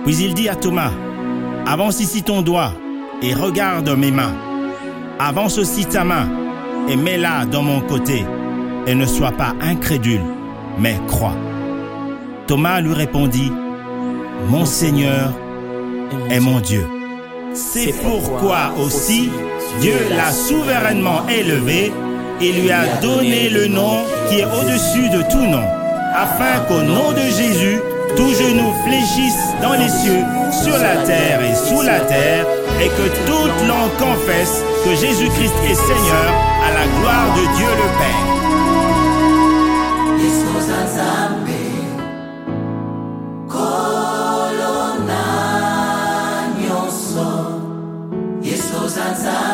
Puis il dit à Thomas, « Avance ici ton doigt et regarde mes mains. Avance aussi ta main et mets-la dans mon côté. Et ne sois pas incrédule, mais crois. » Thomas lui répondit, « Mon Seigneur et mon Dieu. » C'est pourquoi aussi Dieu l'a souverainement élevé et lui a donné le nom qui est au-dessus de tout nom, afin qu'au nom de Jésus, tout genou fléchisse dans les cieux, sur la terre et sous la terre, et que toute langue confesse que Jésus-Christ est Seigneur, à la gloire de Dieu le Père. Sansa